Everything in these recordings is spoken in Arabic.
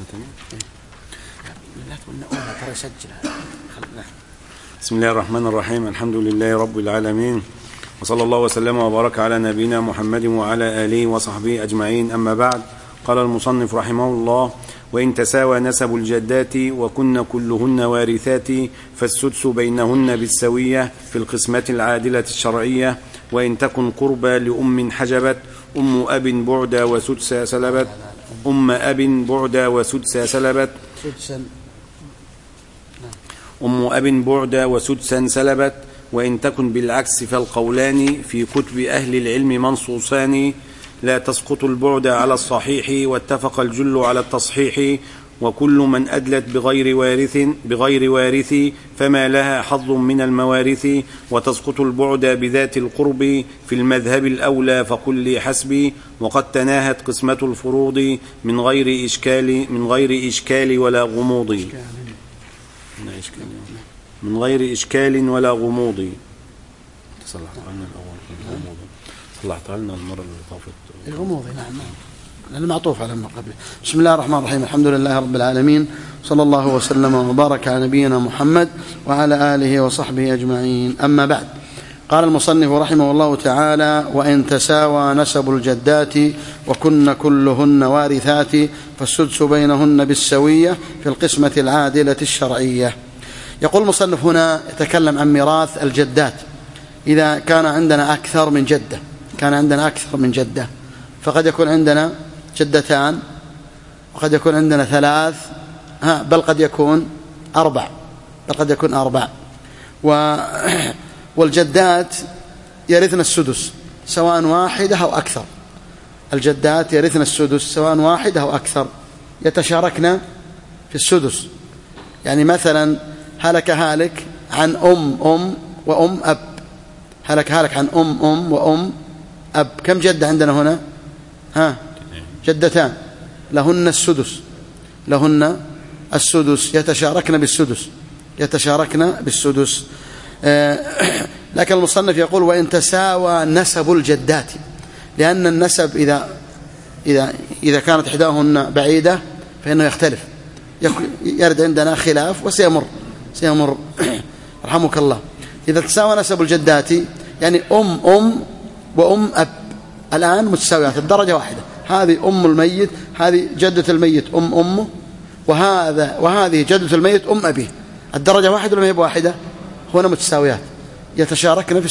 لا تقولنا ترى سجل. بسم الله الرحمن الرحيم. الحمد لله رب العالمين، وصلى الله وسلم وبارك على نبينا محمد وعلى آله وصحبه أجمعين. أما بعد، قال المصنف رحمه الله: وإن تساوى نسب الجدات وكن كلهن وارثات فالسدس بينهن بالسوية في القسمة العادلة الشرعية، وإن تكن قربى لأم حجبت أم أب بعدا وسدسا سلبت أم أب بعدا وسدسا سلبت أم أب بعدا وسدسا سلبت. وإن تكن بالعكس فالقولان في كتب أهل العلم منصوصان، لا تسقط البعد على الصحيح واتفق الجل على التصحيح، وكل من أدلت بغير وارث فما لها حظ من الموارث، وتسقط البعد بذات القرب في المذهب الأولى فقل لي حسبي، وقد تناهت قسمة الفروض من غير إشكال ولا غموض. من غير إشكال ولا غموض. صلحت لنا المرة اللي طافت الغموض. نعم، لأنه معطوف على ما قبله. بسم الله الرحمن الرحيم. الحمد لله رب العالمين، صلى الله وسلم وبارك على نبينا محمد وعلى آله وصحبه أجمعين. أما بعد، قال المصنف رحمه الله تعالى: وإن تساوى نسب الجدات وكن كلهن وارثات فالسدس بينهن بالسوية في القسمة العادلة الشرعية. يقول المصنف هنا يتكلم عن ميراث الجدات. إذا كان عندنا أكثر من جدة، فقد يكون عندنا جدتان، وقد يكون عندنا ثلاث، بل قد يكون أربع. والجدات يرثن السدس سواء واحدة أو أكثر. الجدات يرثن السدس سواء واحدة أو أكثر، يتشاركن في السدس. يعني مثلا هلك هالك عن أم وأم أب، هلك عن أم وأم أب، كم جدة عندنا هنا؟ جدتان، لهن السدس، يتشاركن بالسدس. لكن المصنف يقول: وإن تساوى نسب الجدات، لأن النسب إذا كانت إحداهن بعيدة فإنه يختلف، يرد عندنا خلاف وسيمر رحمك الله. إذا تساوى نسب الجدات يعني أم وأم أب الآن متساويات الدرجة واحدة، هذه أم الميت، هذه جدة الميت أمه، وهذه جدة الميت أم أبيه، الدرجة واحدة ولا ما هي بواحدة؟ هنا متساويات، يتشاركن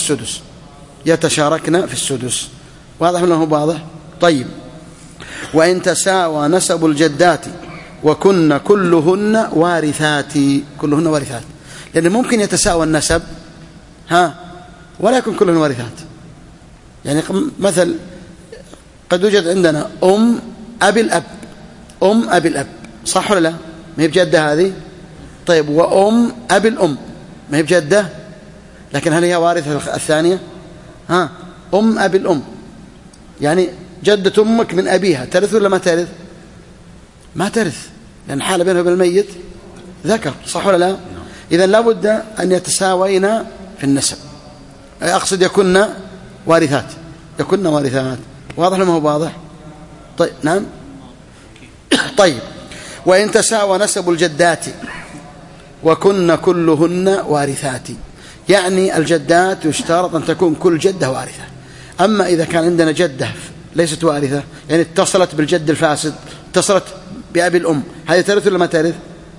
في السدس. واضح ولا هو واضح؟ طيب. وإن تساوى نسب الجدات وكن كلهن وارثات، لأن ممكن يتساوى النسب ولا يكون كلهن وارثات. يعني مثل قد يوجد عندنا أم أبي الأب، صح ولا لا؟ ما هي بجدة هذه. طيب، وأم أبي الأم ما هي بجدة، لكن هل هي وارثة الثانية؟ أم أبي الأم، يعني جدة أمك من أبيها ترث ولا ما ترث؟ ما ترث، لأن حال بينه وبين الميت ذكر، صح ولا لا؟ إذن لابد أن يتساوين في النسب، أقصد يكون وارثات. واضح ولا هو واضح؟ طيب، نعم. طيب. وإن تساوى نسب الجدات وكن كلهن وارثات، يعني الجدات يشترط أن تكون كل جدة وارثة. أما إذا كان عندنا جدة ليست وارثة، يعني اتصلت بالجد الفاسد، اتصلت بأبي الأم، هذه ترث ولا ما ترث؟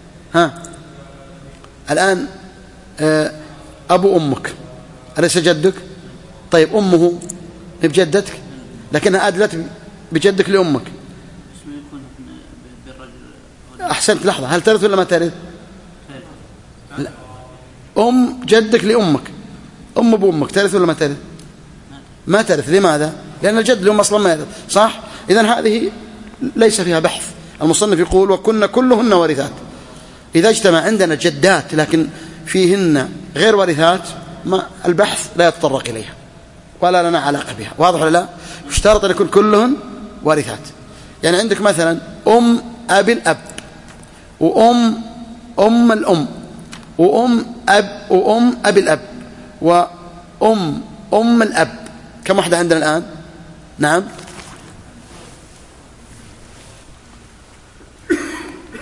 الآن أبو أمك أليس جدك؟ طيب، أمه بجدتك لكنها أدلت بجدك لأمك. أحسنت، لحظة، هل ترث ولا ما ترث؟ لا. أم جدك لأمك، أم بأمك ترث ولا ما ترث؟ ما ترث. لماذا؟ لأن الجد لأم أصلا ما يرث، صح؟ إذن هذه ليس فيها بحث. المصنف يقول: وكن كلهن وارثات. إذا اجتمع عندنا جدات لكن فيهن غير وارثات، ما البحث لا يتطرق إليها ولا لنا علاقة بها. واضح ولا لا؟ يشترط أن يكون كلهن وارثات. يعني عندك مثلا أم أبي الأب، وأم الأم، وأم أبي الأب، وأم الأب، كم واحدة عندنا الآن؟ نعم،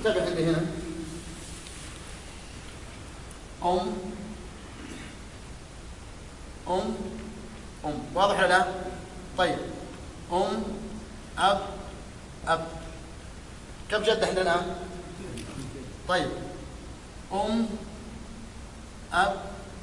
انتبه عندي هنا أم واضح ولا لا؟ طيب أب كم جدة عندنا الآن؟ طيب أب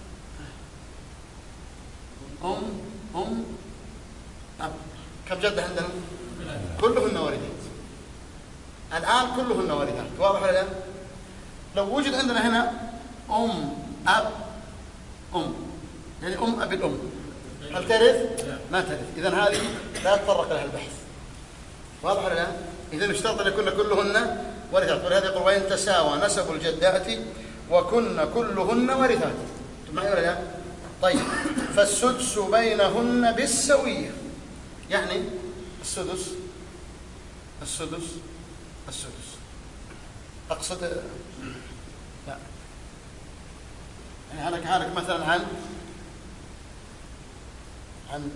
أب كم جدة عندنا؟ كلهن واردات الآن، كلهن واردات. واضح ولا لا؟ لو وجد عندنا هنا أب يعني أب الأم، هل ترث؟ ما ترث. إذن هذه لا يتطرق لها البحث. واضح ولا لا؟ إذن اشترط أن يكون كلهن ورثات، ولهذا يقول وإن تساوى نسب الجدات وكن كلهن ورثات. معي ولا لا؟ طيب فالسدس بينهن بالسوية، يعني السدس أقصد لا، يعني هلك مثلا عن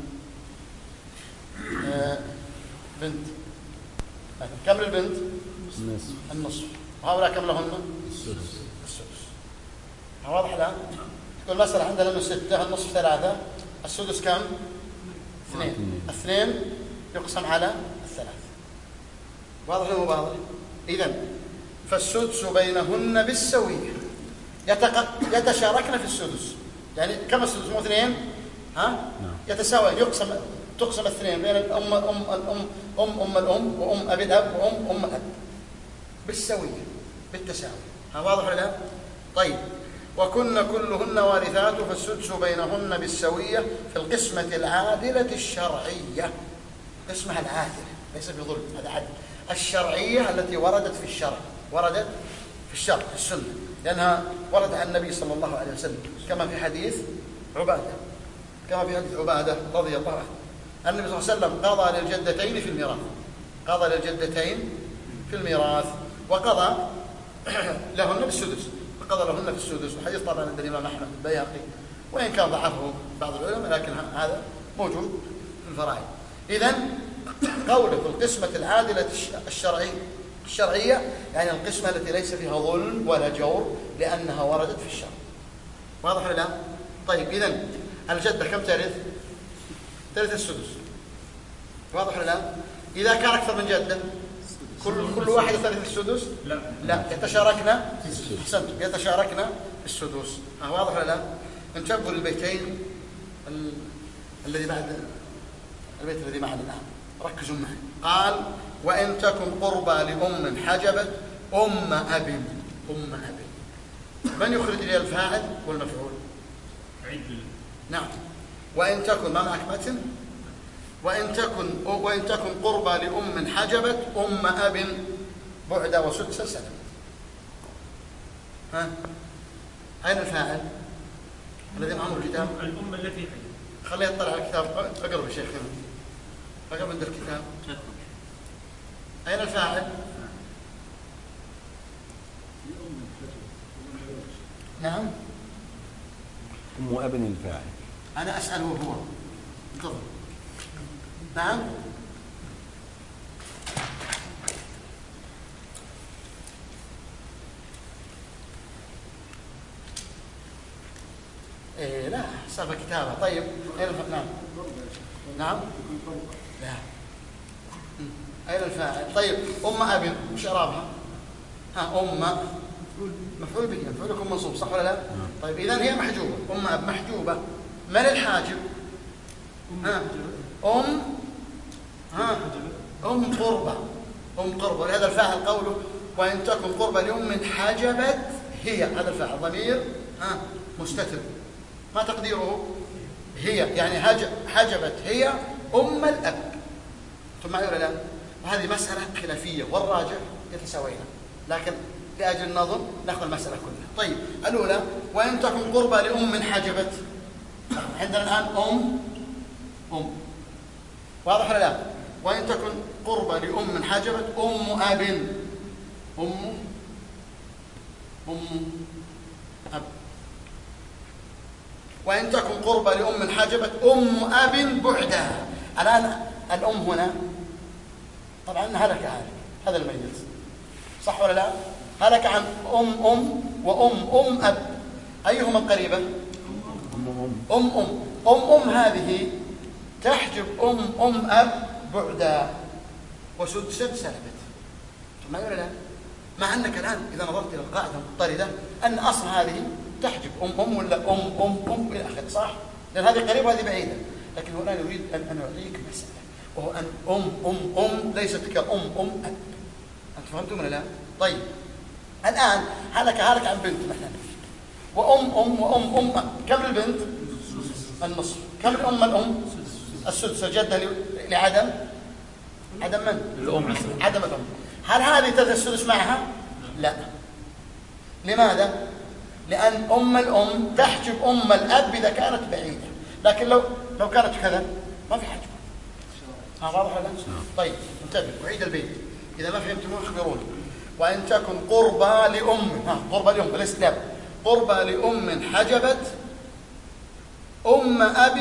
بنت، كم للبنت؟ النصف. وهؤلاء كم لهن؟ السدس. واضح الآن؟ تقول مسألة عندنا من 6، النصف 3، السدس كم؟ 2. 2 يقسم على 3. واضح ولا مو واضح؟ إذن فالسدس بينهن بالسوية، يتشاركن في السدس. يعني كم السدس؟ مو 2؟ يتساوي، تقسم 2 بين الأم الأم وأم أبي الأب وأم الأب بالسوية، بالتساوي. واضح ولا لا؟ طيب وكن كلهن وارثات فالسدس بينهن بالسوية في القسمة العادلة الشرعية. قسمها العادلة ليس بظلم، هذا عدل. الشرعية التي وردت في الشرع، في السنة، لأنها ورد عن النبي صلى الله عليه وسلم كما في حديث عبادة رضي الله عنه. النبي صلى الله عليه وسلم قضى للجدتين في الميراث وقضى لهن بالسدس، وقضى لهن في السدس. والحديث طبعا عند الإمام أحمد البيهقي، وإن كان ضعفه بعض العلماء، لكن هذا موجود في الفرائض. إذن قوله في القسمة العادلة الشرعية يعني القسمة التي ليس فيها ظلم ولا جور، لأنها وردت في الشرع. واضح ولا لا؟ طيب إذن الجدة كم ترث؟ ترث السدس. واضح ولا لا؟ إذا كان أكثر من جدة كل واحدة ترث السدس؟ لا، يتشاركنا السدس. واضح ولا لا؟ انتبهوا للبيتين الذي بعد البيت الذي معنا الآن، ركزوا معي. قال وإن تكن قربى لأم حجبت أم أب. من يخرج لي الفاعل والمفعول؟ نعم. وإن تكن، ما معك متن؟ وإن تكن قربى لأم حجبت أم أب بعد وسدس سلم. أين الفاعل الذي معه الكتاب؟ الأم التي حجبت. خليه يطلع على الكتاب. اقرب يا شيخ، اقرب عند الكتاب. أين الفاعل؟ نعم، أم أب الفاعل. أنا أسأله هو. انتظر. نعم، لا سالفة كتابة. طيب نعم لا. أين الفاعل؟ طيب أم أب وش إعرابها؟ أم مفعول به، مفعول لكم منصوب، صح ولا لا؟ طيب إذن هي محجوبة، أم أب محجوبة. من الحاجب؟ أم قربة. ولهذا الفاعل قوله وإن تكن قربة لأم حجبت هي، هذا الفاعل ضمير مستتر، ما تقديره؟ هي، يعني حجبت هي أم الأب. ثم معي ولا لا؟ وهذه مسألة خلافية، والراجح يتساوينا، لكن لأجل النظر نأخذ المسألة كلها. طيب الأولى وإن تكن قربة لأم حجبت، عندنا الآن أم واضح ولا لا؟ وإن تكن قربة لأم حجبت أم أب، أم أب. وإن تكن قربة لأم حجبت أم أب بعدها. الآن الأم هنا طبعا هلك، هذا الميت، صح ولا لا؟ هلك عن وأم أب، أيهما القريبة؟ أم هذه تحجب أم أب بعدا وسدسا سلبت. ما يقول لا، مع أنك الآن إذا نظرت إلى القاعدة المضطردة أن أصل هذه تحجب أم ولا أم إلى آخره، صح؟ لأن هذه قريبة وهذه بعيدة. لكن هو الآن يريد أن أعطيك مسألة، وهو أن أم ليست كأم أب. أنت فهمتم ولا لا؟ طيب الآن هلك عن بنت مثلا، وأم أب. كم للبنت؟ النصف. كم الأم؟ السدس. الجدة لعدم من؟ الأم. عدم الأم. هل هذه تأتي السدس معها؟ لا. لماذا؟ لأن الأم تحجب الأب إذا كانت بعيدة، لكن لو كانت كذا ما في حجب. واضح ولا؟ طيب انتبه، أعيد البيت إذا ما فهمتموه اخبروني. وإن تكن قربى لأم ليس لأب، قربى لأم حجبت أم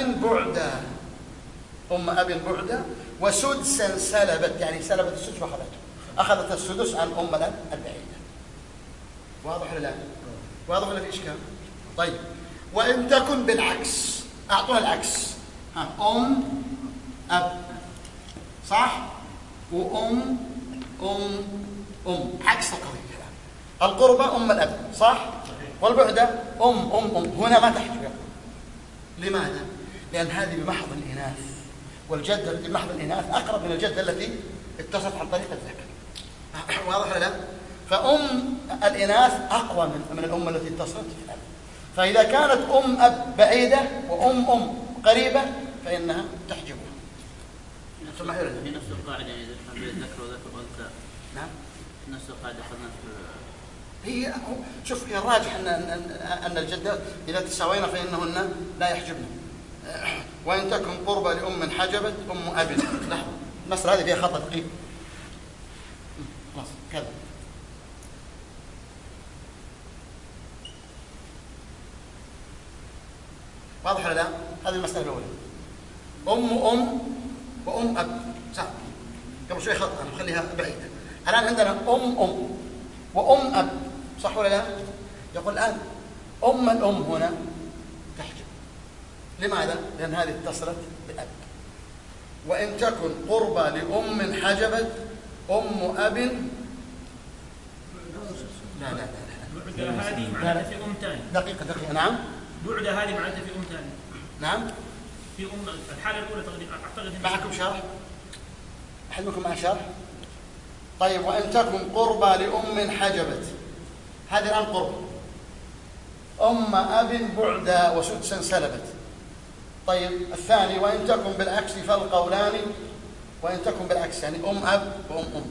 أب بعدا وسدسا سلبت، يعني سلبت السدس وأخذته، أخذت السدس عن أم الأب البعيدة. واضح ولا لا؟ واضح ولا في إشكال؟ طيب وإن تكن بالعكس، أعطوها العكس، أم أب، صح؟ وأم عكس القضية. القربة أم الأب، صح؟ والبعدة أم هنا ما تحجب. لماذا؟ لأن هذه بمحض الإناث، والجدة بمحض الإناث أقرب من الجدة التي اتصلت عن طريق الذكر. واضح ولا لا؟ فأم الإناث أقوى من الأم التي اتصلت في الأب. فإذا كانت أم أب بعيدة وأم قريبة فإنها تحجبها. هي نفس القاعدة، يعني ذكر وذكر أنثى. نعم نفس القاعدة أخذنا هي. شوف، هي الراجح أن الجدات إذا تساوينا فإنهن لا يحجبن. وإن تكن قربى لأم حجبت أم أب. لحظة، المسألة هذه فيها خطأ دقيق. خلاص كذا. واضح ولا لا؟ هذه المسألة الأولى. أم وأم أب، صح؟ قبل شوي خطأ، أنا بخليها بعيدة. الآن عندنا أم وأم أب، صح ولا لا؟ يقول الآن الأم هنا تحجب. لماذا؟ لأن هذه اتصلت بأب. وإن تكن قربى لأم حجبت أم أب. لا بعدة هذه معناتها في أم ثاني. دقيقة. نعم. بعدة هذه معناتها في أم ثاني. نعم. في الحالة الأولى أعتقد. معكم شرح؟ أحدكم مع شرح؟ طيب وإن تكن قربى لأم حجبت، هذه الآن قربى. أم أب بعدا وسدسا سلبت. طيب الثاني وإن تكن بالعكس فالقولان. وإن تكن بالعكس يعني أم أب وأم.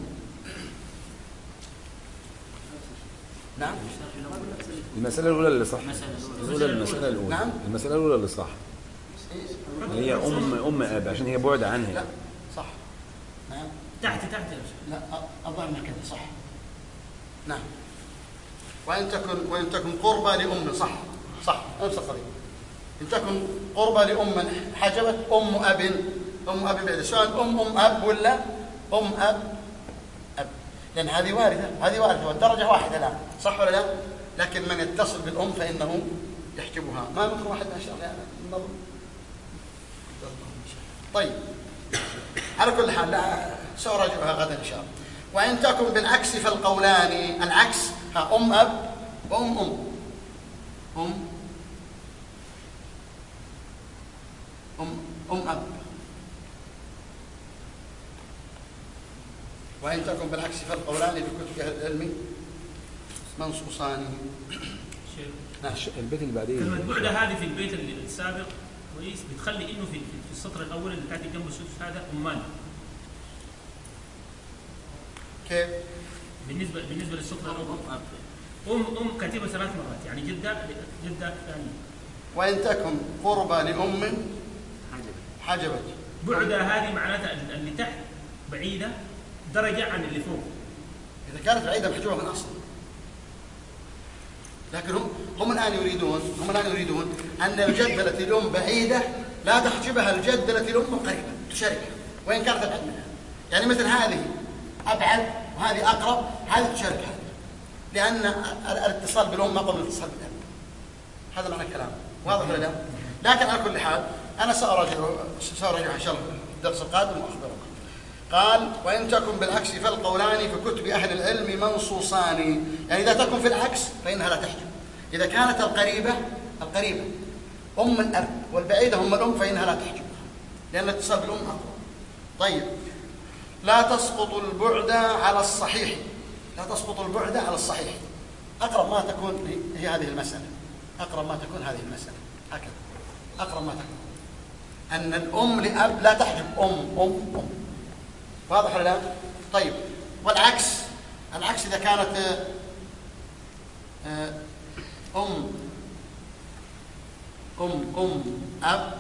نعم. المسألة الأولى اللي صح. المسألة الأولى. نعم. المسألة الأولى اللي صح. هي أم أب عشان هي بعد عنها. لا صح. نعم. تحت لا أظن كذا صح. نعم. وإن تكن قربى لأم، صح نفس القضية. إن تكن قربى لأم حجبت أم أب بعد، سواء أم أب ولا أم أب، لأن هذه وارثة والدرجة واحدة الآن، صح ولا لا؟ لكن من يتصل بالأم فإنه يحجبها. ما ممكن واحد ما شاء الله يعني. طيب على كل حال لا سأراجعها غدا إن شاء الله. وإن تكن بالعكس فالقولان، العكس أم أب وأم أم أب. وإن تكن بالعكس فالقولان في كتب أهل العلم منصوصان. نعم. البيت اللي بعديه كلمة بعدة هذه في البيت السابق كويس بتخلي إنه في السطر الأول اللي قاعد جنب السدس هذا أمان. كيف؟ بالنسبة للسطر الأول أم كاتبة 3 مرات، يعني جدة ثانية. وإن تكن قربى لأم حجبت. بعدة هذه معناتها اللي تحت بعيدة درجة عن اللي فوق. إذا كانت بعيدة محجوبة من أصل. لكن هم الآن يريدون أن الجدة التي الأم بعيدة لا تحجبها الجدة التي الأم قريبة، تشاركها وإن كانت أبعد منها. يعني مثل هذه أبعد وهذه أقرب، هذه تشارك هذه. لأن الاتصال بالأم أقوى من الاتصال بالأب. هذا معنى الكلام، واضح ولا لا؟ لكن على كل حال أنا سأراجع إن شاء الله الدرس القادم وأخبركم. قال: وإن تكن بالعكس فالقولان في كتب أهل العلم منصوصان. يعني إذا تكن في العكس فإنها لا تحجب. إذا كانت القريبة أم الأب والبعيدة أم الأم فإنها لا تحجب، لأن الاتصال بالأم أقوى. طيب، لا تسقط البعد على الصحيح. لا تسقط البعد على الصحيح. أقرب ما تكون هي هذه المسألة. أقرب ما تكون هذه المسألة هكذا. أقرب ما تكون أن الأم لأب لا تحجب أم. واضح ولا لا؟ طيب، والعكس، العكس إذا كانت أم أب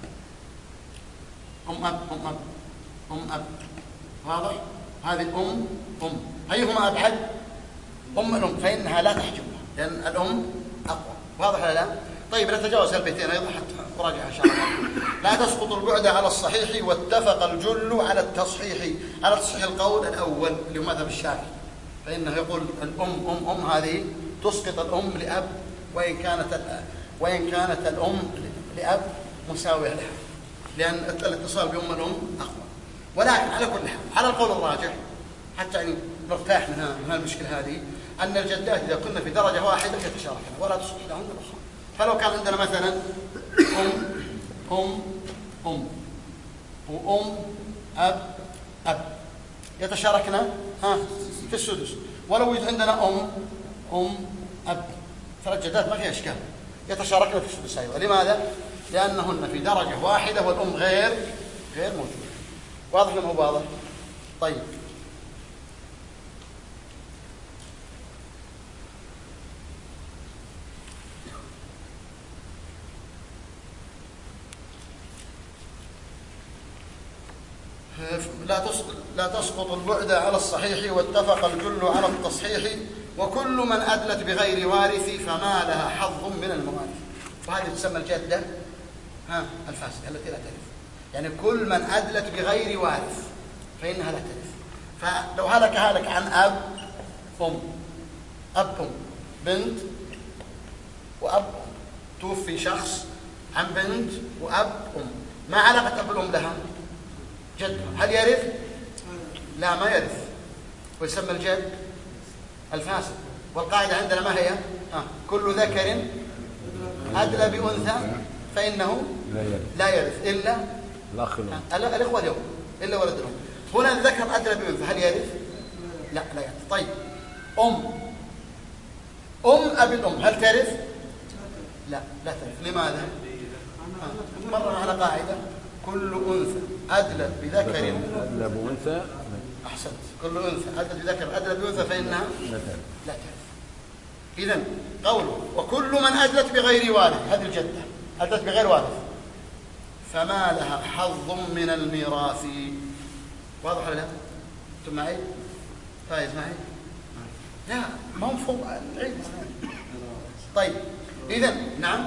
واضح؟ هذه الأم أيهما أبعد؟ الأم فإنها لا تحجبها لأن الأم أقوى. واضح ولا لا؟ طيب، نتجاوز البيتين أيضا حتى أراجعها إن شاء الله. لا تسقط البعد على الصحيح واتفق الجل على التصحيح. على تصحيح القول الأول اللي هو مذهب الشافعي، فإنه يقول الأم هذه تسقط الأم لأب وإن كانت الأم لأب مساوية لها، لأن الاتصال بأم الأم أقوى. ولكن على كل حال على القول الراجح حتى يعني نرتاح من المشكلة هذه، أن الجدات إذا كنا في درجة واحدة يتشاركن ولا تسقط لهن الأخرى. فلو كان عندنا مثلا أم وأم أب يتشاركنا في السدس، ولو عندنا أم أب فالجدات ما فيها إشكال يتشاركنا في السدس أيضا. لماذا؟ لأنهن في درجة واحدة والأم غير موجودة. واضح ولا مو واضح؟ طيب، لا تسقط البعد على الصحيح واتفق الجل على التصحيح وكل من أدلت بغير وارث فما لها حظ من الموارث. وهذه تسمى الجدة الفاسدة التي لا ترث. يعني كل من أدلت بغير وارث فإنها لا ترث. فلو هلك عن أب بنت وأب توفي شخص عن بنت وأب ما علاقة أب الأم لها؟ جد. هل يرث؟ لا، ما يرث، ويسمى الجد الفاسد. والقاعدة عندنا ما هي؟ كل ذكر أدلى بأنثى فإنه لا يرث إلا الإخوة اليوم إلا ولد الأم. هنا الذكر أدلى بأنثى هل يرث؟ لا يرث. طيب، أم أبي الأم هل ترث؟ لا ترث. لماذا؟ مرة معنا قاعدة كل أنثى أدلت بذكر أدلى بأنثى. أحسنت. كل أنثى أدلت بذكر أدلت بأنثى فإنها لا ترث. إذن قوله وكل من أدلت بغير وارث، هذه الجدة أدلت بغير وارث فما لها حظ من الميراث. واضح ولا لا؟ أنتم معي؟ فايز معي؟ لا، ما هو مفهوم العيد. طيب، إذن نعم.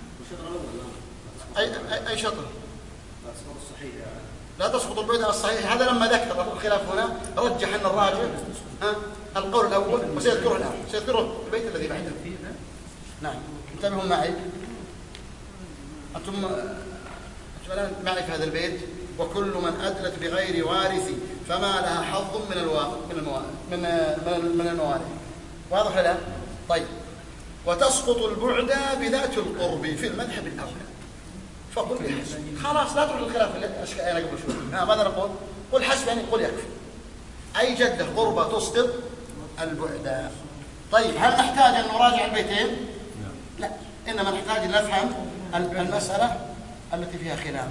أي شطر؟ لا تسقط البعد على الصحيح. هذا لما ذكر الخلاف هنا رجح أن الراجح القول الأول، وسيذكره الآن، سيذكره البيت الذي بعده. نعم، انتبهوا معي. أنتم الآن معي في هذا البيت وكل من أدلت بغير وارث فما لها حظ من الموارث. واضح ولا لا؟ طيب، وتسقط البعد بذات القرب في المذهب الأول. فقل بحسب. خلاص لا تروح الخلاف اللي أنا قبل شوي. ماذا نقول؟ قل حسب يعني قل يكفي. أي جدة قربة تسقط البعد. طيب، هل نحتاج أن نراجع البيتين؟ لا، إنما نحتاج أن نفهم المسألة التي فيها خلاف.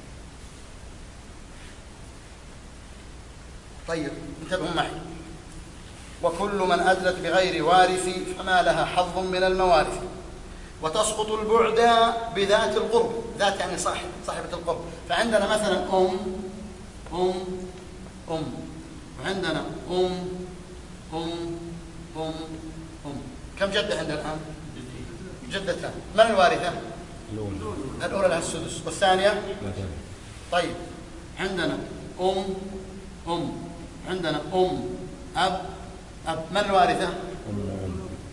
طيب، انتبهوا معي. وكل من أدلت بغير وارث فما لها حظ من الموارث وتسقط البعد بذات القرب. ذات يعني صاحبة القرب. فعندنا مثلا أم وعندنا أم. كم جدة عندنا الآن؟ جدتان. من الوارثة؟ الأولى لها السدس والثانية. طيب، عندنا أم عندنا أب. من الوارثة؟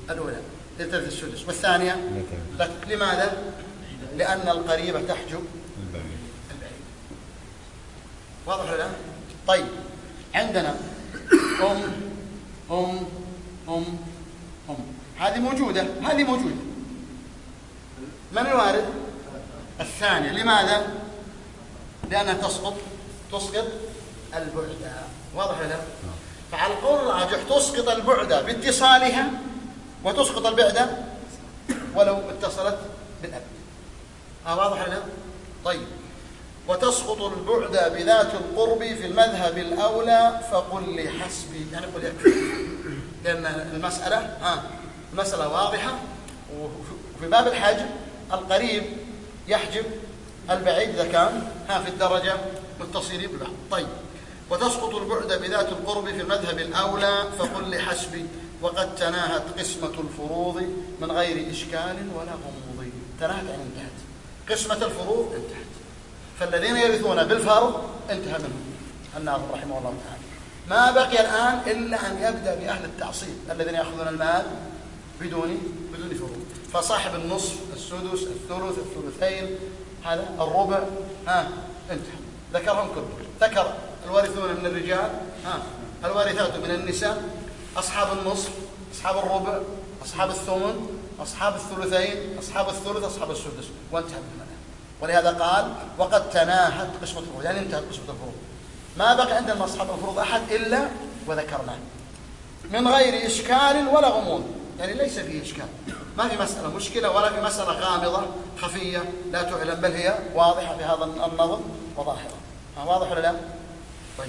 الأولى لترث السدس، والثانية لماذا؟ لأن القريبة تحجب البعيد. واضح ولا لا؟ طيب عندنا أم هذه موجودة، هذه موجودة. من الوارد؟ الثانية. لماذا؟ لأنها تسقط البعدة. واضح ولا لا؟ فعلى القول الراجح تسقط البعدة باتصالها وتسقط البعدة ولو اتصلت بالأب. واضح ولا لا؟ طيب وتسقط البعدة بذات القرب في المذهب الأولى فقل لي حسبي، يعني قل يكفي، لأن المسألة واضحة. وفي باب الحجب القريب يحجب البعيد إذا كان في الدرجة متصلين ببعض. طيب وتسقط البعد بذات القرب في المذهب الأولى فقل لي حسبي وقد تناهت قسمة الفروض من غير إشكال ولا غموض. تناهت يعني انتهت، قسمة الفروض انتهت، فالذين يرثون بالفرض انتهى منهم الناظم رحمه الله تعالى. ما بقي الآن إلا أن يبدأ بأهل التعصيب الذين يأخذون المال بدون فروض. فصاحب النصف، السدس، الثلث، الثلثين، هذا الربع انتهى، ذكرهم كلهم. ذكر الوارثون من الرجال، الوارثات من النساء، أصحاب النصف، أصحاب الربع، أصحاب الثمن، أصحاب الثلثين، أصحاب الثلث، أصحاب السدس، وانتهى بالمنع. ولهذا قال وقد تناهت قسمة الفروض، يعني انتهت قسمة الفروض. ما بقى عندنا أصحاب الفروض أحد إلا وذكرناه من غير إشكال ولا غموض، يعني ليس فيه إشكال، ما في مسألة مشكلة ولا في مسألة غامضة خفية لا تعلم، بل هي واضحة في هذا النظم وظاهرة. واضح ولا لا؟ طيب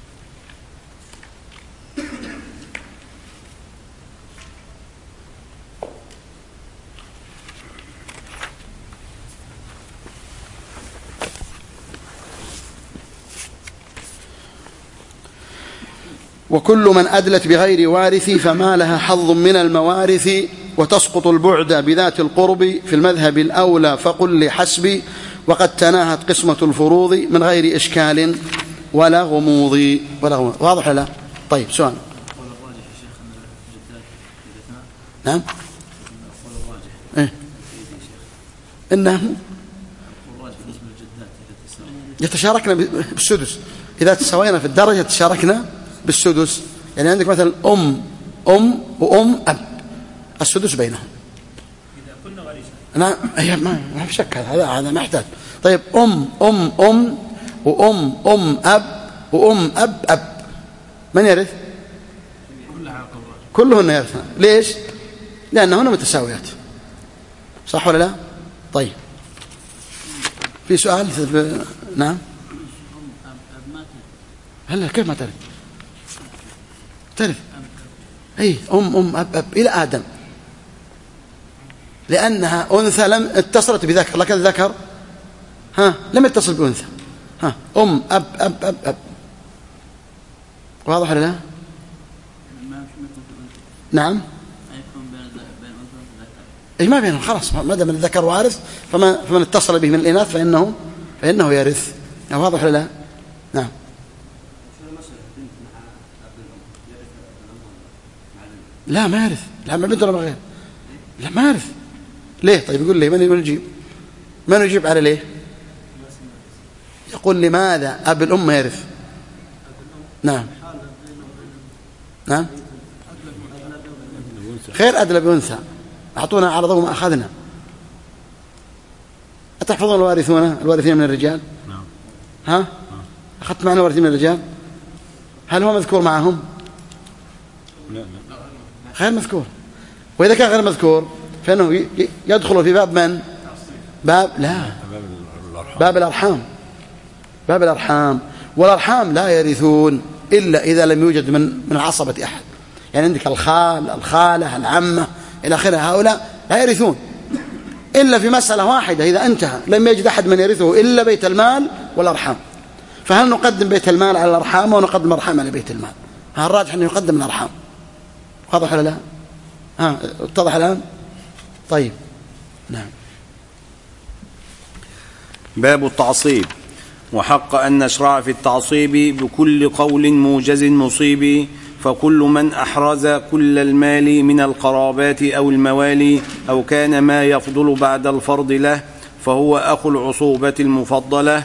وكل من أدلت بغير وارث فما لها حظ من الموارث وتسقط البعد بذات القرب في المذهب الأولى فقل لحسبي وقد تناهت قسمة الفروض من غير إشكال ولا غموض. واضح لا؟ طيب سؤال. نعم إيه؟ إنه يتشاركنا بالسدس، إذا تساوينا في الدرجة تشاركنا بالسدس. يعني عندك مثلا أم وأم أب، السدس بينهم. إذا كنا ورثة. نعم ما في شك، هذا ما يحتاج. طيب أم وأم أب وأم أب من يرث؟ كلهن يرثن. ليش؟ لأنهن متساويات، صح ولا لا؟ طيب في سؤال؟ نعم. هلا كيف ما ترث؟ ترث أي أم أب إلى آدم، لأنها أنثى لم اتصلت بذكر، لكن الذكر لم يتصل بأنثى. أم أب. واضح ولا لا؟ نعم. أي ما بينهم خلاص، ما دام الذكر وارث فمن اتصل به من الإناث فإنه يرث. واضح ولا لا؟ نعم. لا ما يرث، لا ما بنت ولا غير، لا ما يرث. ليه؟ طيب يقول لي من يجيب على ليه؟ يقول لماذا أب الأم ما يرث؟ نعم خير أدلى بأنثى، أعطونا على ضوء ما أخذنا. أتحفظون الوارثين من الرجال؟ نعم. أخذت معنا الوارثين من الرجال؟ هل هو مذكور معهم؟ لا غير مذكور. وإذا كان غير مذكور فإنه يدخل في باب من؟ باب الأرحام. والأرحام لا يرثون إلا إذا لم يوجد من العصبة أحد. يعني عندك الخالة، العمة إلى آخره، هؤلاء لا يرثون إلا في مسألة واحدة، إذا انتهى لم يجد أحد من يرثه إلا بيت المال والأرحام. فهل نقدم بيت المال على الأرحام ونقدم الأرحام على بيت المال؟ الراجح أنه يقدم الأرحام. واضح ولا لا؟ اتضح الآن؟ طيب نعم. باب التعصيب. وحق أن نشرع في التعصيب بكل قول موجز مصيب، فكل من أحرز كل المال من القرابات أو الموالي أو كان ما يفضل بعد الفرض له فهو أخو العصوبة المفضلة.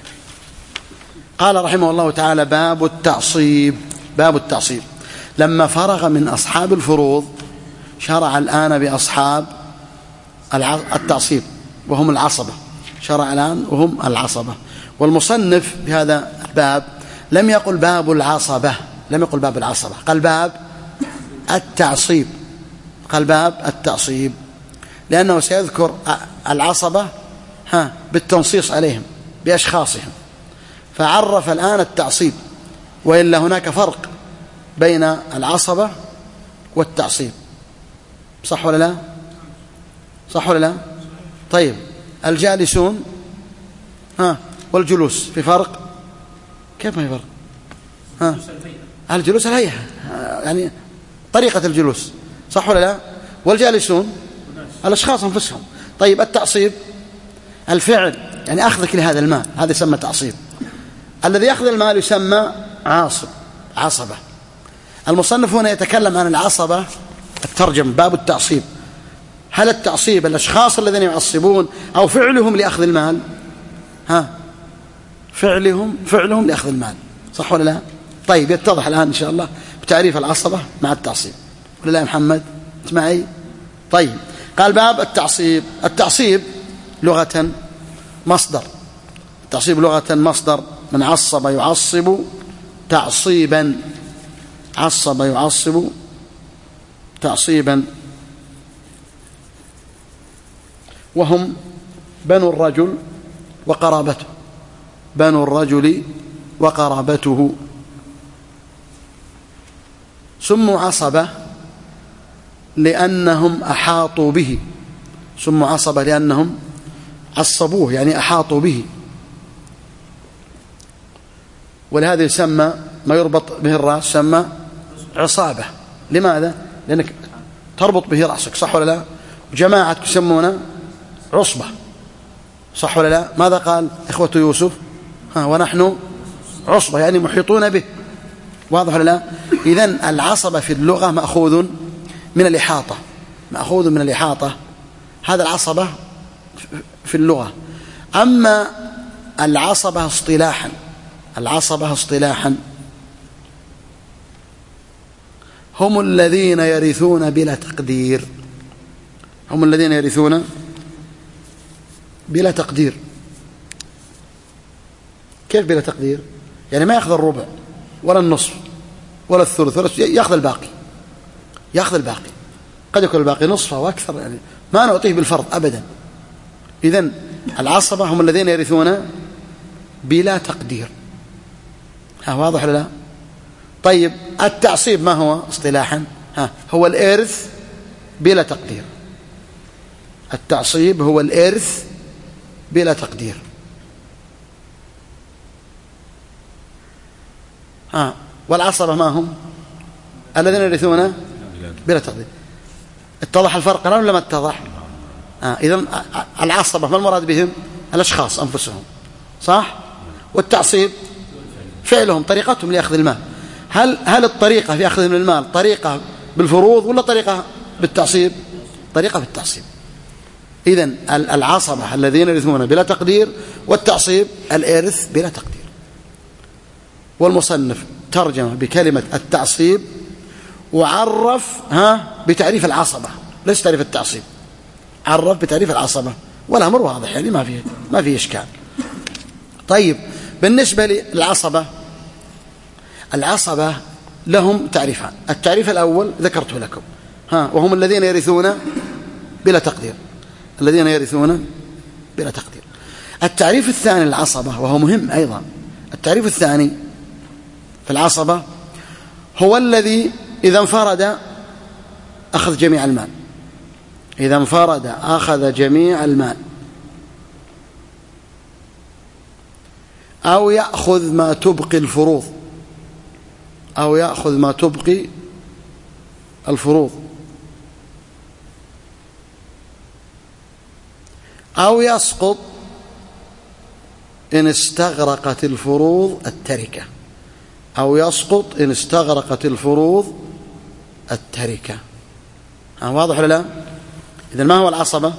قال رحمه الله تعالى: باب التعصيب. باب التعصيب. لما فرغ من أصحاب الفروض شرع الآن بأصحاب التعصيب وهم العصبة. شرع الآن وهم العصبة. والمصنف بهذا الباب لم يقل باب العصبة، لم يقل باب العصبة، قال باب التعصيب. قال باب التعصيب لأنه سيذكر العصبة بالتنصيص عليهم بأشخاصهم، فعرف الآن التعصيب، وإلا هناك فرق بين العصبة والتعصيب. صح ولا لا؟ صح ولا لا؟ طيب، الجالسون والجلوس في فرق؟ كيف ما في فرق؟ الجلوس الهيئة، يعني طريقة الجلوس. صح ولا لا؟ والجالسون الأشخاص أنفسهم. طيب، التعصيب الفعل، يعني أخذك لهذا المال، هذا يسمى تعصيب. الذي يأخذ المال يسمى عصبة. المصنف هنا يتكلم عن العصبة. الترجمة باب التعصيب. هل التعصيب الأشخاص الذين يعصبون أو فعلهم لأخذ المال؟ فعلهم لأخذ المال. صح ولا لا؟ طيب، يتضح الآن إن شاء الله بتعريف العصبة مع التعصيب. ولا لا يا محمد؟ أنت معي؟ طيب، قال باب التعصيب. التعصيب لغة مصدر. التعصيب لغة مصدر من عصب يعصب تعصيبا. عصب يعصب تعصيبا. وهم بنو الرجل وقرابته. بنو الرجل وقرابته سموا عصبة لأنهم أحاطوا به. سموا عصبة لأنهم عصبوه، يعني أحاطوا به. ولهذا يسمى ما يربط به الرأس سمى عصابة. لماذا؟ لأنك تربط به رأسك. صح ولا لا؟ جماعة يسمونه عصبة. صح ولا لا؟ ماذا قال إخوة يوسف؟ ونحن عصبة، يعني محيطون به. واضح ولا لا؟ إذن العصبة في اللغة مأخوذ من الإحاطة. مأخوذ من الإحاطة، هذا العصبة في اللغة. أما العصبة اصطلاحا، العصبة اصطلاحا هم الذين يرثون بلا تقدير. هم الذين يرثون بلا تقدير. كيف بلا تقدير؟ يعني ما يأخذ الربع ولا النصف ولا الثلث ولا يأخذ الباقي. يأخذ الباقي، قد يكون الباقي نصفه وأكثر، يعني ما نعطيه بالفرض أبدا. إذن العصبة هم الذين يرثون بلا تقدير. واضح ولا لا؟ طيب، التعصيب ما هو اصطلاحا؟ هو الإرث بلا تقدير. التعصيب هو الإرث بلا تقدير. والعصبة ما هم؟ الذين يرثون بلا تقدير. اتضح الفرق الآن ولا ما اتضح؟ إذن العصبة ما المراد بهم؟ الأشخاص أنفسهم. صح؟ والتعصيب فعلهم، طريقتهم لأخذ المال. هل الطريقة في أخذ المال طريقة بالفروض ولا طريقة بالتعصيب؟ طريقة بالتعصيب. إذن العصبة الذين يرثون بلا تقدير، والتعصيب الإرث بلا تقدير. والمصنف ترجمة بكلمة التعصيب وعرف بتعريف العصبة، ليس تعريف التعصيب. عرف بتعريف العصبة، والأمر واضح، يعني ما فيه إشكال. طيب، بالنسبة للعصبة، العصبة لهم تعريفان. التعريف الأول ذكرته لكم، وهم الذين يرثون بلا تقدير. الذين يرثون بلا تقدير. التعريف الثاني للعصبة، وهو مهم أيضا، التعريف الثاني في العصبة هو الذي إذا انفرد أخذ جميع المال. إذا انفرد أخذ جميع المال، أو يأخذ ما تبقي الفروض، أو يأخذ ما تبقي الفروض، أو يسقط إن استغرقت الفروض التركة. أو يسقط إن استغرقت الفروض التركة. واضح ولا لا؟ إذن ما هو العصبة؟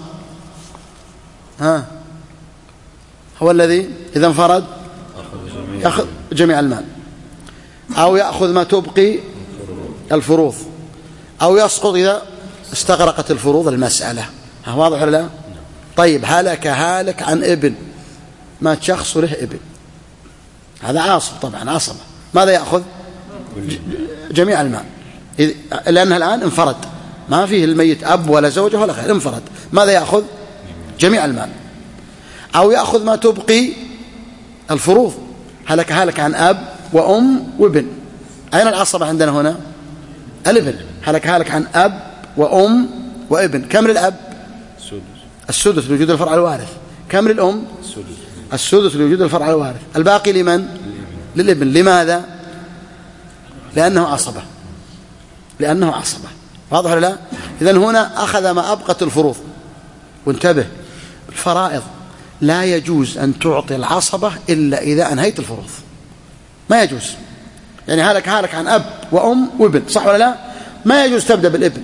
هو الذي إذا انفرد يأخذ جميع المال، أو يأخذ ما تبقي الفروض، أو يسقط إذا استغرقت الفروض المسألة. واضح ولا لا؟ طيب هالك عن ابن، مات شخص وله ابن، هذا عاصب طبعا، عصبة. ماذا يأخذ؟ جميع المال، لأنها الآن انفرد، ما فيه الميت أب ولا زوجة ولا غير، انفرد. ماذا يأخذ؟ جميع المال. أو يأخذ ما تبقي الفروض، هلك عن أب وأم وابن. أين العصبة عندنا هنا؟ الابن. هلك عن أب وأم وابن. كم للأب؟ السدس لوجود الفرع الوارث. كم للأم؟ السدس لوجود الفرع الوارث. الباقي لمن؟ للابن. لماذا؟ لأنه عصبة. واضح ولا لا؟ إذن هنا أخذ ما أبقت الفروض. وانتبه، الفرائض لا يجوز أن تعطي العصبة إلا إذا أنهيت الفروض، ما يجوز. يعني هالك عن أب وأم وابن، صح ولا لا؟ ما يجوز تبدأ بالابن،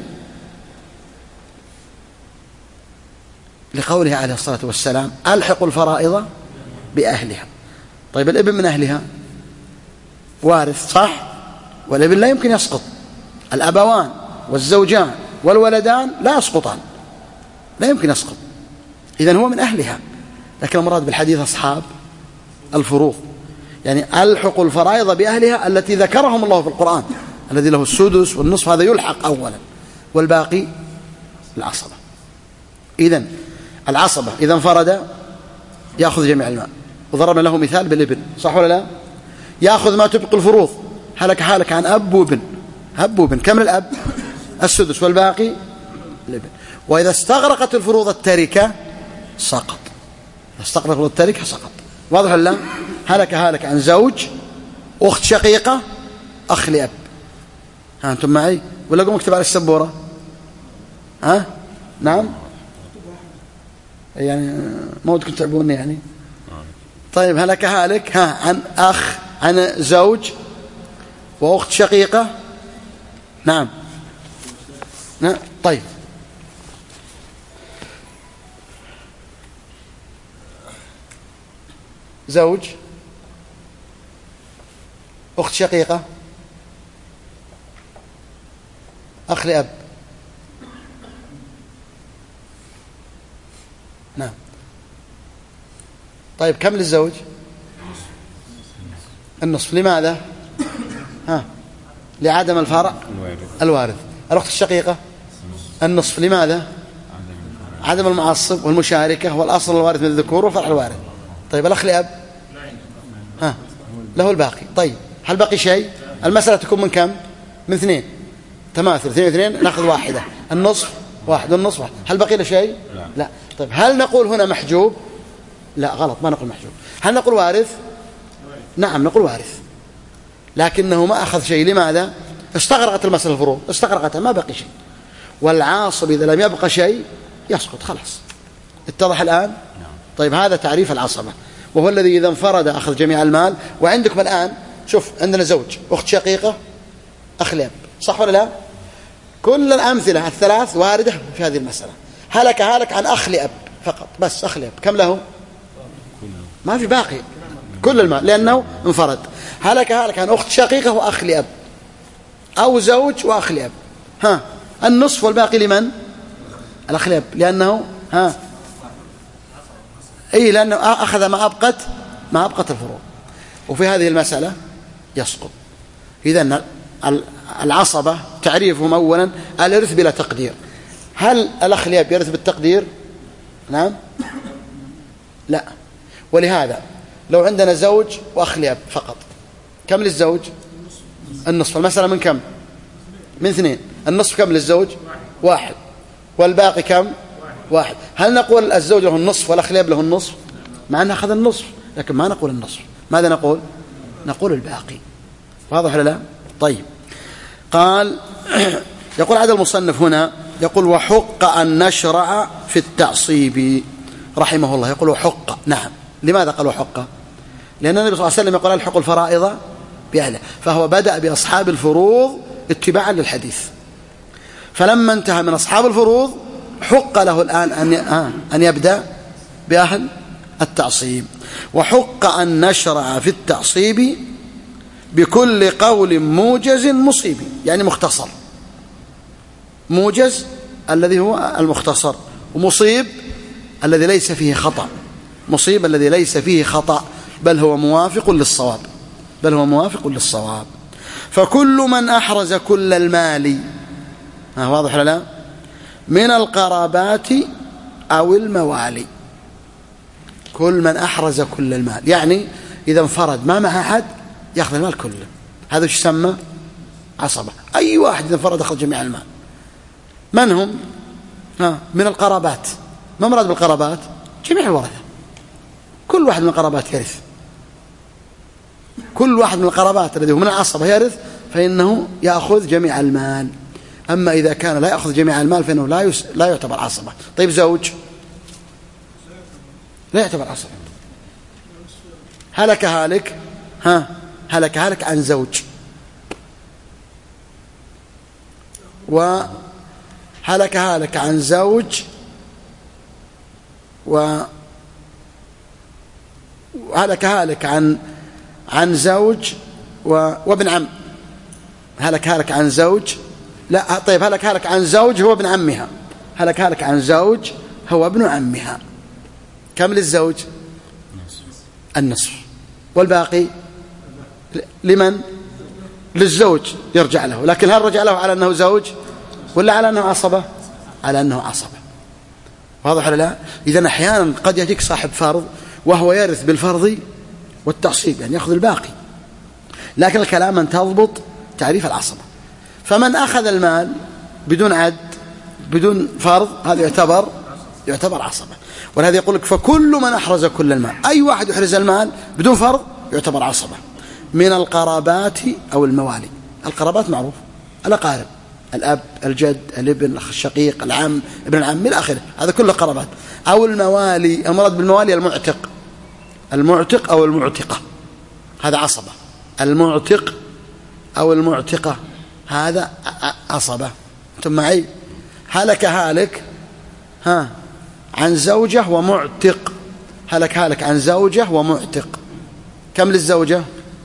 لقوله عليه الصلاة والسلام: ألحقوا الفرائض بأهلها. طيب الابن من أهلها وارث، صح؟ والابن لا يمكن يسقط. الأبوان والزوجان والولدان لا يسقطان، لا يمكن يسقط. إذن هو من أهلها، لكن المراد بالحديث أصحاب الفروض. يعني ألحقوا الفرائض بأهلها التي ذكرهم الله في القرآن، الذي له السدس والنصف، هذا يلحق أولا، والباقي العصبة. إذن العصبة إذا انفرد يأخذ جميع المال، وضربنا له مثال بالابن، صح ولا لا؟ يأخذ ما تبقي الفروض، هلك عن أب وابن. كم الأب؟ السدس، والباقي الابن. وإذا استغرقت الفروض التركة سقط. واضح ولا لا؟ هلك عن زوج، أخت شقيقة، أخ لأب. أنتم معي ولا قوم اكتب على السبورة؟ نعم، يعني ما ودكم تعبوني يعني. طيب هلك عن أخ، عن زوج وأخت شقيقة. نعم. طيب زوج، أخت شقيقة، أخ لأب. نعم. طيب كم للزوج؟ النصف. لماذا؟ لعدم الفرع الوارث. الأخت الشقيقة النصف. لماذا؟ عدم المعصب والمشاركة، والأصل الوارث من الذكور والفرع الوارث. طيب الأخ لأب له الباقي. طيب هل بقي شيء؟ المسألة تكون من كم؟ من 2. تماثل 2 نأخذ واحدة، النصف واحد والنصف واحد. هل بقي له شيء؟ لا. طيب هل نقول هنا محجوب؟ لا، غلط، ما نقول محجوب. هل نقول وارث؟ نعم نقول وارث، لكنه ما أخذ شيء. لماذا؟ استغرقت المسألة الفروض، استغرقتها، ما بقي شيء. والعاصب إذا لم يبقى شيء يسقط، خلاص. اتضح الآن؟ طيب هذا تعريف العصبة، وهو الذي إذا انفرد أخذ جميع المال. وعندكم الآن شوف، عندنا زوج، أخت شقيقة، أخ لأب، صح ولا لا؟ كل الأمثلة الثلاث واردة في هذه المسألة. هلك عن أخ لأب فقط، بس أخ لأب. كم له؟ ما في باقي، كل المال، لأنه انفرد. هلك عن أخت شقيقة وأخ لأب، أو زوج وأخ لأب. النصف والباقي لمن؟ الأخ لأب، لأنه لأنه أخذ ما أبقت الفروض. وفي هذه المسألة يسقط. إذن العصبة تعريفهم أولا الإرث بلا تقدير. هل الأخ لأب يرث بالتقدير؟ نعم، لا. ولهذا لو عندنا زوج وأخ لأب فقط، كم للزوج؟ النصف. المسألة من كم؟ من 2. النصف كم للزوج؟ 1. والباقي كم؟ 1. هل نقول الزوج له النصف والأخ لأب له النصف؟ مع أنه أخذ النصف، لكن ما نقول النصف. ماذا نقول؟ نقول الباقي. واضح ولا لا؟ طيب. قال يقول عاد المصنف هنا، يقول: وحق أن نشرع في التعصيب. رحمه الله يقول: وحق. نعم. لماذا قال وحق؟ لأن النبي صلى الله عليه وسلم يقول: ألحقوا الفرائض بأهله، فهو بدأ بأصحاب الفروض اتباعا للحديث، فلما انتهى من أصحاب الفروض حق له الآن أن يبدأ بأهل التعصيب. وحق أن نشرع في التعصيب بكل قول موجز مصيب، يعني مختصر. موجز الذي هو المختصر، ومصيب الذي ليس فيه خطأ، مصيب الذي ليس فيه خطأ بل هو موافق للصواب، بل هو موافق للصواب. فكل من أحرز كل المال، واضح ولا لا؟ من القرابات أو الموالي، كل من أحرز كل المال، يعني إذا انفرد ما معه أحد يأخذ المال كله، هذا ايش يسمى؟ عصبة. أي واحد إذا انفرد أخذ جميع المال. من هم؟ من القرابات. ما مراد بالقرابات؟ جميع الورثة، كل واحد من القرابات يرث، كل واحد من القرابات الذي هو من العصبة يرث، فإنه يأخذ جميع المال. أما إذا كان لا يأخذ جميع المال فإنه لا يعتبر عصبة. طيب زوج لا يعتبر عصبة. هلك هالك، هلك هالك عن زوج، وهلك هالك عن زوج، وهلك هالك عن زوج وابن عم. هلك هالك عن زوج، لا طيب هلك هالك عن زوج هو ابن عمها، هلك هالك عن زوج هو ابن عمها. كم للزوج؟ النصف. والباقي لمن؟ للزوج يرجع له. لكن هل رجع له على أنه زوج ولا على أنه عصبة؟ على أنه عصبة. واضح ولا لا؟ إذن أحيانا قد يأتيك صاحب فرض وهو يرث بالفرض والتعصيب، يعني يأخذ الباقي، لكن الكلام أن تضبط تعريف العصبة. فمن أخذ المال بدون عد بدون فرض هذا يعتبر عصبة. ولهذا يقول لك فكل من أحرز كل المال، أي واحد يحرز المال بدون فرض يعتبر عصبة، من القرابات أو الموالي. القرابات معروف، الأقارب، الأب، الجد، الابن، الشقيق، العم، ابن العم إلى آخره، هذا كله قرابات. أو الموالي، المراد بالموالي المعتق أو المعتقة، هذا عصبة. المعتق أو المعتقة هذا عصبة. أنتم معي؟ هلك هالك عن زوجة ومعتق، هلك هالك عن زوجة ومعتق. كم للزوجة؟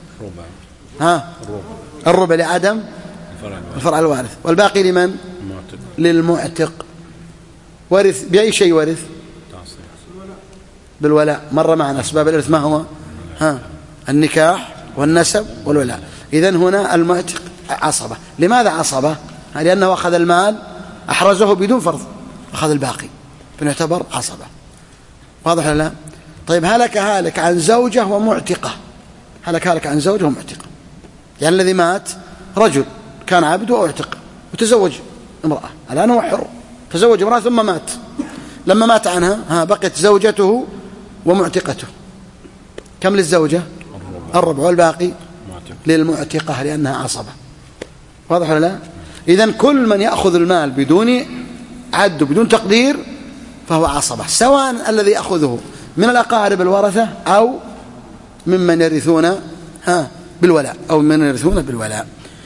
الربع لعدم الفرع الوارث. والباقي لمن؟ للمعتق. ورث بأي شيء ورث؟ بالولاء. مر معنا أسباب الإرث ما هو؟ النكاح والنسب والولاء. إذن هنا المعتق عصبة. لماذا عصبة؟ لأنه أخذ المال أحرزه بدون فرض، أخذ الباقي فنعتبر عصبة. واضح ولا لا؟ طيب هلك هالك عن زوجة ومعتقة، هلك هالك عن زوجة ومعتقة، يعني الذي مات رجل كان عبد وأعتق وتزوج امرأة، الآن هو حر، تزوج امرأة ثم مات، لما مات عنها بقيت زوجته ومعتقته. كم للزوجة؟ الربع. والباقي للمعتقة لأنها عصبة. واضح ولا لا؟ إذن كل من يأخذ المال بدون عد بدون تقدير فهو عصبة، سواء الذي يأخذه من الأقارب الورثة أو ممن يرثون بالولاء أو من يرثون بالولاء.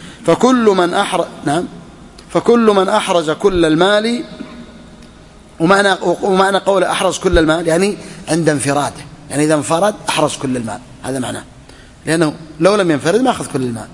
فكل من أحرز كل المال. ومعنى قول أحرز كل المال يعني عند انفراده، يعني إذا انفرد أحرز كل المال، هذا معناه، لأنه لو لم ينفرد ما أخذ كل المال.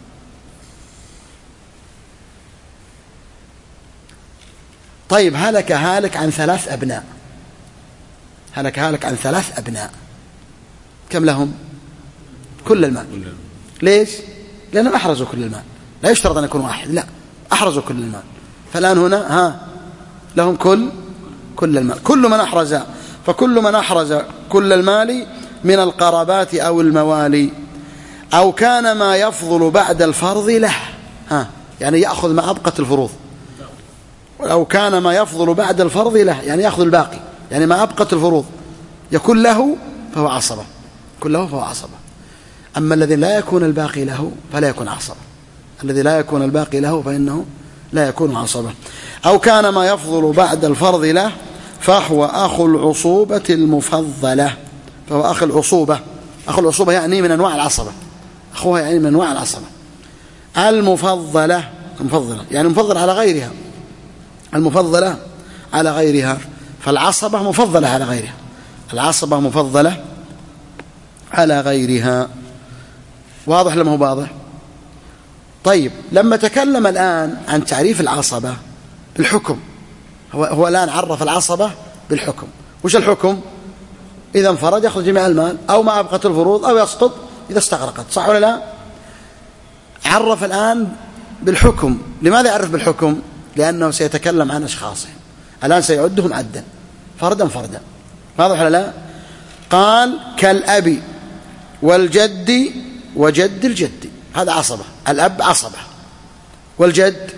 طيب هلك هالك عن 3 أبناء، هلك هالك عن 3 أبناء، كم لهم؟ كل المال. ليش؟ لأنهم أحرزوا كل المال، لا يشترط أن يكون واحد، لا، أحرزوا كل المال، فالآن هنا لهم كل المال. كل من أحرز، فكل من أحرز كل المال من القرابات أو الموالي، أو كان ما يفضل بعد الفرض له، يعني يأخذ ما أبقت الفروض، أو كان ما يفضل بعد الفرض له، يعني يأخذ الباقي، يعني ما أبقت الفروض يكون له فهو عصبة، كله فهو عصبة. أما الذي لا يكون الباقي له فلا يكون عصبة، الذي لا يكون الباقي له فإنه لا يكون عصبة. أو كان ما يفضل بعد الفرض له فهو أخو العصوبة المفضلة، فهو أخو العصوبة. أخو العصوبة يعني من أنواع العصبة، أخوها يعني من أنواع العصبة. المفضلة يعني مفضلة على غيرها، المفضلة على غيرها، فالعصبة مفضلة على غيرها، العصبة مفضلة على غيرها. واضح لما هو واضح؟ طيب لما تكلم الآن عن تعريف العصبة بالحكم، هو الآن عرف العصبة بالحكم. وش الحكم؟ إذا انفرد يأخذ جميع المال، أو ما أبقت الفروض، أو يسقط إذا استغرقت. صح ولا لا؟ عرف الآن بالحكم. لماذا يعرف بالحكم؟ لأنه سيتكلم عن أشخاصهم، الآن سيعدهم عدا فردا فردا. واضح ولا لا؟ قال كالأب والجد وجد الجد، هذا عصبة. الأب عصبة، والجد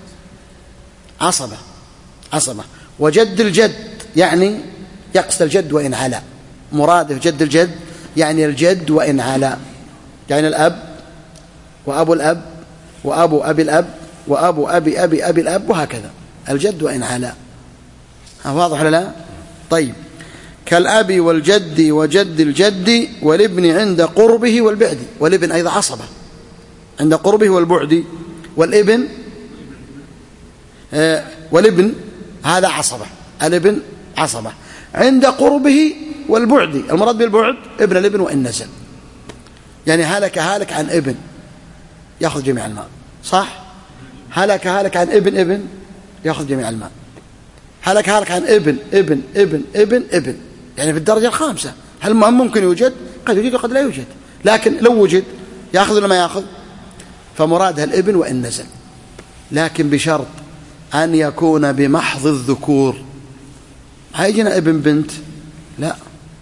عصبة، وجد الجد يعني يقصد الجد وإن علا، مراده جد الجد يعني الجد وإن علا، يعني الأب وأبو الأب وأبو أبي الأب وأبو أبي أبي أبي الأب، وهكذا الجد وإن علا. واضح ولا لا؟ طيب كالأب والجد وجد الجد والابن عند قربه والبعد، والابن أيضا عصبة عند قربه والبعد، والابن والابن هذا عصبة، الابن عصبة عند قربه والبعد. المراد بالبعد ابن الابن وإن نزل، يعني هلك عن ابن يأخذ جميع المال. صح؟ هلك عن ابن يأخذ جميع المال. هلك عن ابن يعني في الدرجة الخامسة. هل ممكن يوجد؟ قد يوجد وقد لا يوجد، لكن لو وجد يأخذ ولا ما يأخذ؟ فمرادها الابن وإن نزل، لكن بشرط أن يكون بمحض الذكور. هيجينا ابن بنت؟ لا.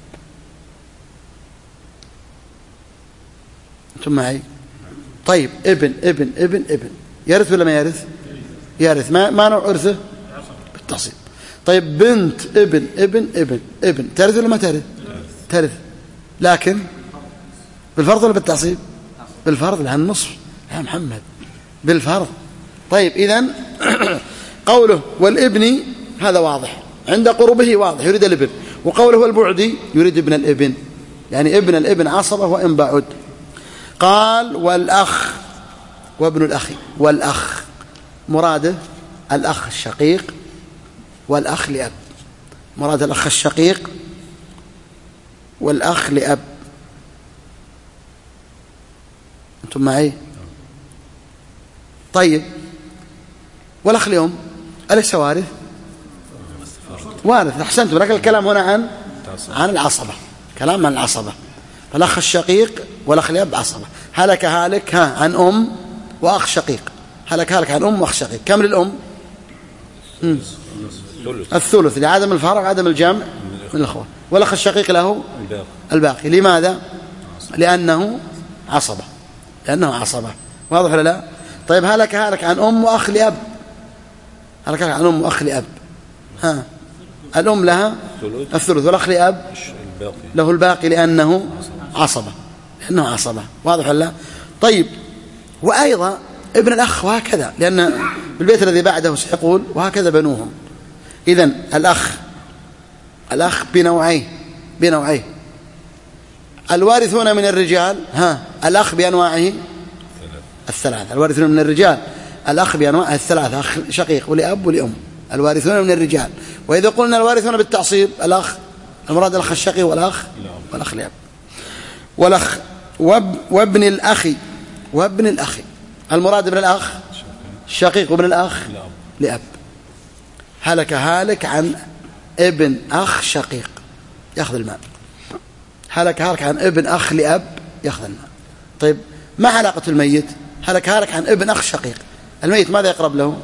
أنتم معي؟ طيب ابن يرث ولا ما يرث؟ يرث. ما نوع إرثه؟ بالتصيب. طيب بنت ابن ترث ولا ما ترث؟ ترث، لكن بالفرض ولا بالتصيب؟ بالفرض، لها النصف يا محمد، بالفرض. طيب إذن قوله والابن هذا واضح، عند قربه واضح يريد الابن، وقوله والبعد يريد ابن الابن، يعني ابن الابن عصبة وإن بعد. قال والأخ وابن الأخ، والأخ مراده الأخ الشقيق والأخ لأب، مراد الأخ الشقيق والأخ لأب. أنتم معي؟ طيب والأخ لأم أليس وارث؟ وارث، أحسنتم، لكن الكلام هنا عن العصبة، كلام عن العصبة. فالأخ الشقيق والأخ لأب عصبة. هلك عن أم وأخ شقيق، هلك عن أم وأخ شقيق. كم للأم؟ الثلث لعدم الفرق عدم الجمع من الأخوة. والأخ الشقيق له الباقي. لماذا؟ لأنه عصبة، واضح ولا لا؟ طيب هلك عن أم وأخ لأب، هلك عن أم وأخ لأب، الأم لها الثلث والأخ لأب له الباقي لأنه عصبة، واضح ولا لا؟ طيب وأيضا ابن الأخ وهكذا، لأن بالبيت الذي بعده سيقول وهكذا بنوهم. إذن الأخ بنوعيه، الوارثون من الرجال الأخ بأنواعه الثلاثة، الوارثون من الرجال الأخ بأنواعه الثلاثة، أخ شقيق ولأب ولأم، الوارثون من الرجال. وإذا قلنا الوارثون بالتعصيب الأخ، المراد الأخ الشقيق والأخ لأب، والأخ وابن الأخ، المراد ابن الأخ الشقيق وابن الأخ لأب. هلك عن ابن أخ شقيق يأخذ المال، هلك عن ابن أخ لأب يأخذ المال. طيب ما علاقة الميت؟ هلك عن ابن أخ شقيق، الميت ماذا يقرب له؟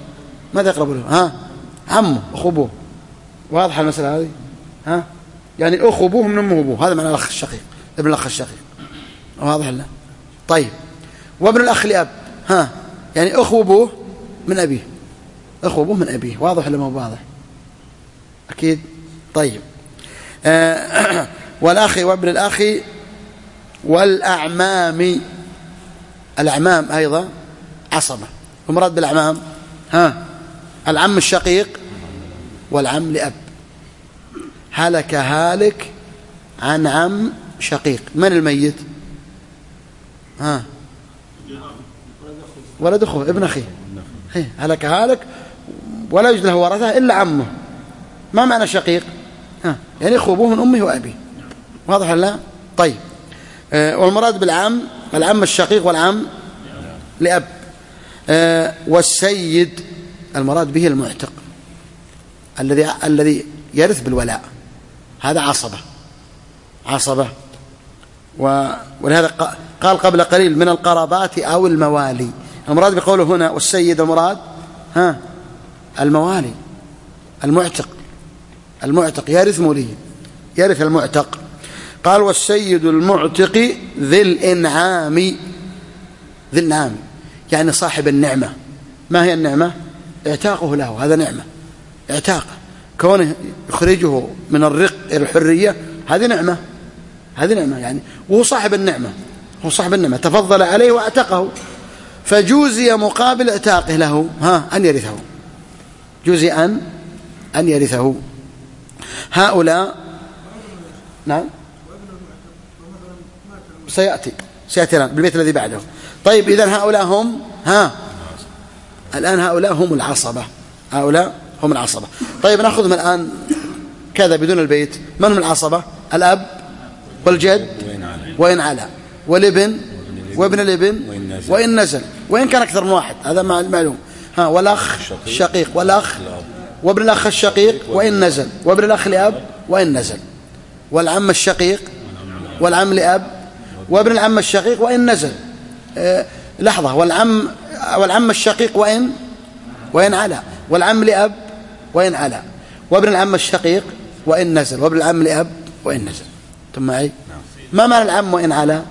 عمه أخو أبوه. واضحة المسألة هذه؟ يعني أخو أبوه من أمه أبوه، هذا معنى الأخ الشقيق، ابن الأخ الشقيق. واضح لا؟ طيب وابن الأخ لأب يعني أخو أبوه من أبيه، واضح ولا ما هو واضح؟ أكيد. طيب والأخ وابن الأخ والأعمام، الأعمام أيضا عصبة. ومراد بالأعمام العم الشقيق والعم لأب. هلك عن عم شقيق، من الميت؟ ولد أخوه ابن أخيه هلك هالك ولا يوجد له ورثة إلا عمه. ما معنى شقيق؟ يعني أخو أبوه من أمه وأبيه. واضح ولا لا؟ طيب والمراد بالعم العم الشقيق والعم لأب. والسيد المراد به المعتق الذي يرث بالولاء، هذا عصبة. ولهذا قال قبل قليل من القرابات أو الموالي. المراد بقوله هنا والسيد المراد الموالي، المعتق يرث مولي، يرث المعتق. قال والسيد المعتق ذي الإنعام يعني صاحب النعمة. ما هي النعمة؟ اعتاقه له، هذا نعمة. اعتاق كونه يخرجه من الرق إلى الحرية، هذه نعمة يعني، وهو صاحب النعمة، تفضل عليه واعتقه، فجوزي مقابل اعتاقه له أن يرثه، جوزي أن يرثه. هؤلاء نعم سيأتي الآن بالبيت الذي بعده. طيب إذن هؤلاء هم الآن هؤلاء هم العصبة. طيب نأخذهم الآن كذا بدون البيت. من هم العصبة؟ الأب والجد وإن علا، والابن وابن الابن وإن نزل، وإن كان أكثر من واحد، هذا معلوم. والأخ الشقيق والأخ وابن الأخ الشقيق وإن نزل، وابن الأخ لأب وإن نزل، والعم الشقيق والعم لأب وابن العم الشقيق وإن نزل. لحظة، والعم الشقيق وإن علا، والعم لأب وإن علا، وابن العم الشقيق وإن نزل، وابن العم لأب وإن نزل. ثم معي؟ ما معنى العم وإن علا؟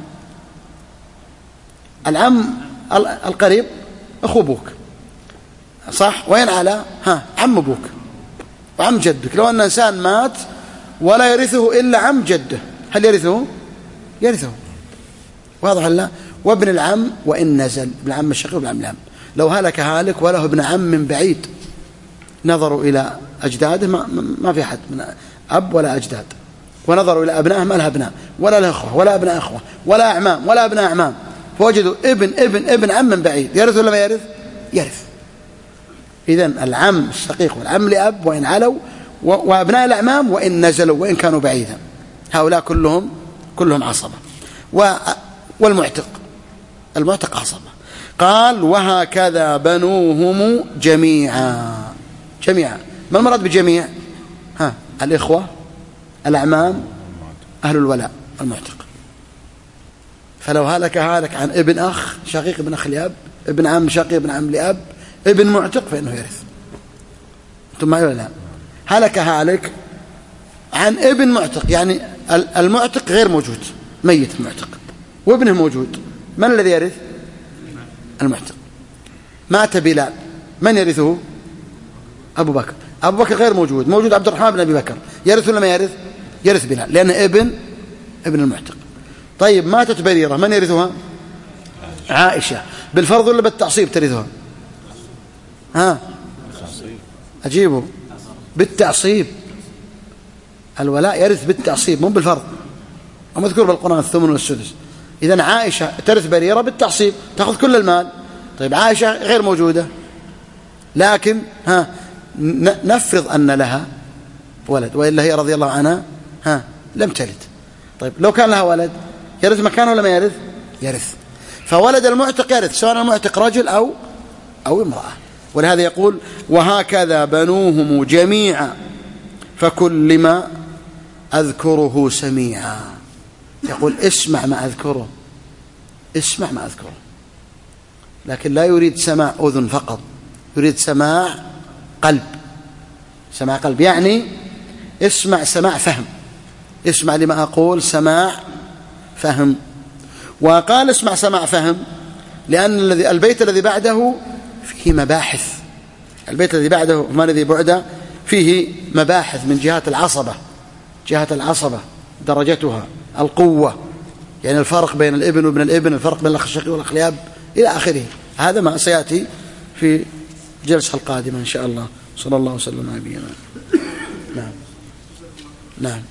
العم القريب أخو أبوك، صح؟ وإن علا عم أبوك وعم جدك. لو أن إنسان مات ولا يرثه إلا عم جده، هل يرثه؟ واضح ولا؟ وابن العم وإن نزل، ابن العم الشقيق وابن العم لأب. لو هلك هالك وله ابن عم من بعيد، نظروا إلى أجداده، ما في حد من أب ولا أجداد، ونظروا إلى أبنائه ما لها أبناء ولا له أخوة ولا أبناء أخوة ولا أعمام ولا أبناء أعمام، فوجدوا ابن عم من بعيد، يرث ولا ما يرث؟ إذن العم الشقيق والعم لأب وإن علوا، وأبناء الأعمام وإن نزلوا وإن كانوا بعيدا، هؤلاء كلهم عصبة. والمعتق عصبة. قال وهكذا بنوهم جميعا. ما المراد بجميع؟ الإخوة، الأعمام، أهل الولاء، المعتق. فلو هلك عن ابن أخ شقيق ابن أخ لأب، ابن عم شقيق ابن عم لأب، ابن معتق، فإنه يرث. أنتم معي ولا لا؟ هلك عن ابن معتق، يعني المعتق غير موجود، ميت المعتق، وابنه موجود، من الذي يرث؟ المعتق. مات بلال، من يرثه؟ أبو بكر غير موجود عبد الرحمن بن أبي بكر، يرث ولا ما يرث؟ يرث بلال لأنه ابن المعتق. طيب ماتت بريرة، من يرثها؟ عائشة. بالفرض ولا بالتعصيب ترثها؟ أجيبه بالتعصيب. الولاء يرث بالتعصيب مو بالفرض، ومذكور بالقرآن الثمن والسدس. إذن عائشة ترث بريرة بالتعصيب، تأخذ كل المال. طيب عائشة غير موجودة، لكن نفرض أن لها ولد، وإلا هي رضي الله عنها لم تلد. طيب لو كان لها ولد يرث مكانه ولا ما يرث؟ فولد المعتق يرث، سواء المعتق رجل أو امرأة. ولهذا يقول وهكذا بنوهم جميعا فكل ما أذكره سميعا. يقول اسمع ما أذكره، لكن لا يريد سماع أذن فقط، يريد سماع قلب، يعني اسمع سماع فهم، اسمع لما أقول سماع فهم. وقال اسمع سماع فهم لأن البيت الذي بعده فيه مباحث، البيت الذي بعده ما الذي بعده فيه مباحث من جهة العصبة، درجتها، القوة، يعني الفرق بين الابن وابن الابن، الفرق بين الأخ الشقيق والأخ لأب إلى آخره. هذا ما سيأتي في جلسة القادمة إن شاء الله. صلى الله وسلم على نبينا. نعم.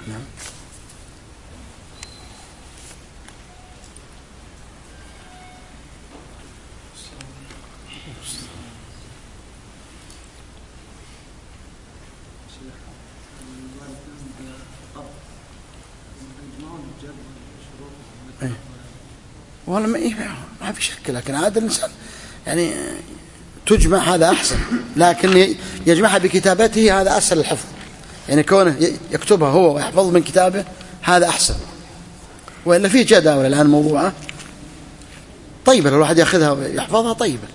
نعم. والله ما في شك، لكن عاد الإنسان يعني تجمع هذا أحسن، لكن يجمعها بكتابته هذا أسهل الحفظ، يعني كونه يكتبها هو ويحفظ من كتابه هذا أحسن. وإلا فيه جداول الآن موضوعه طيبة، لو الواحد يأخذها ويحفظها طيبة.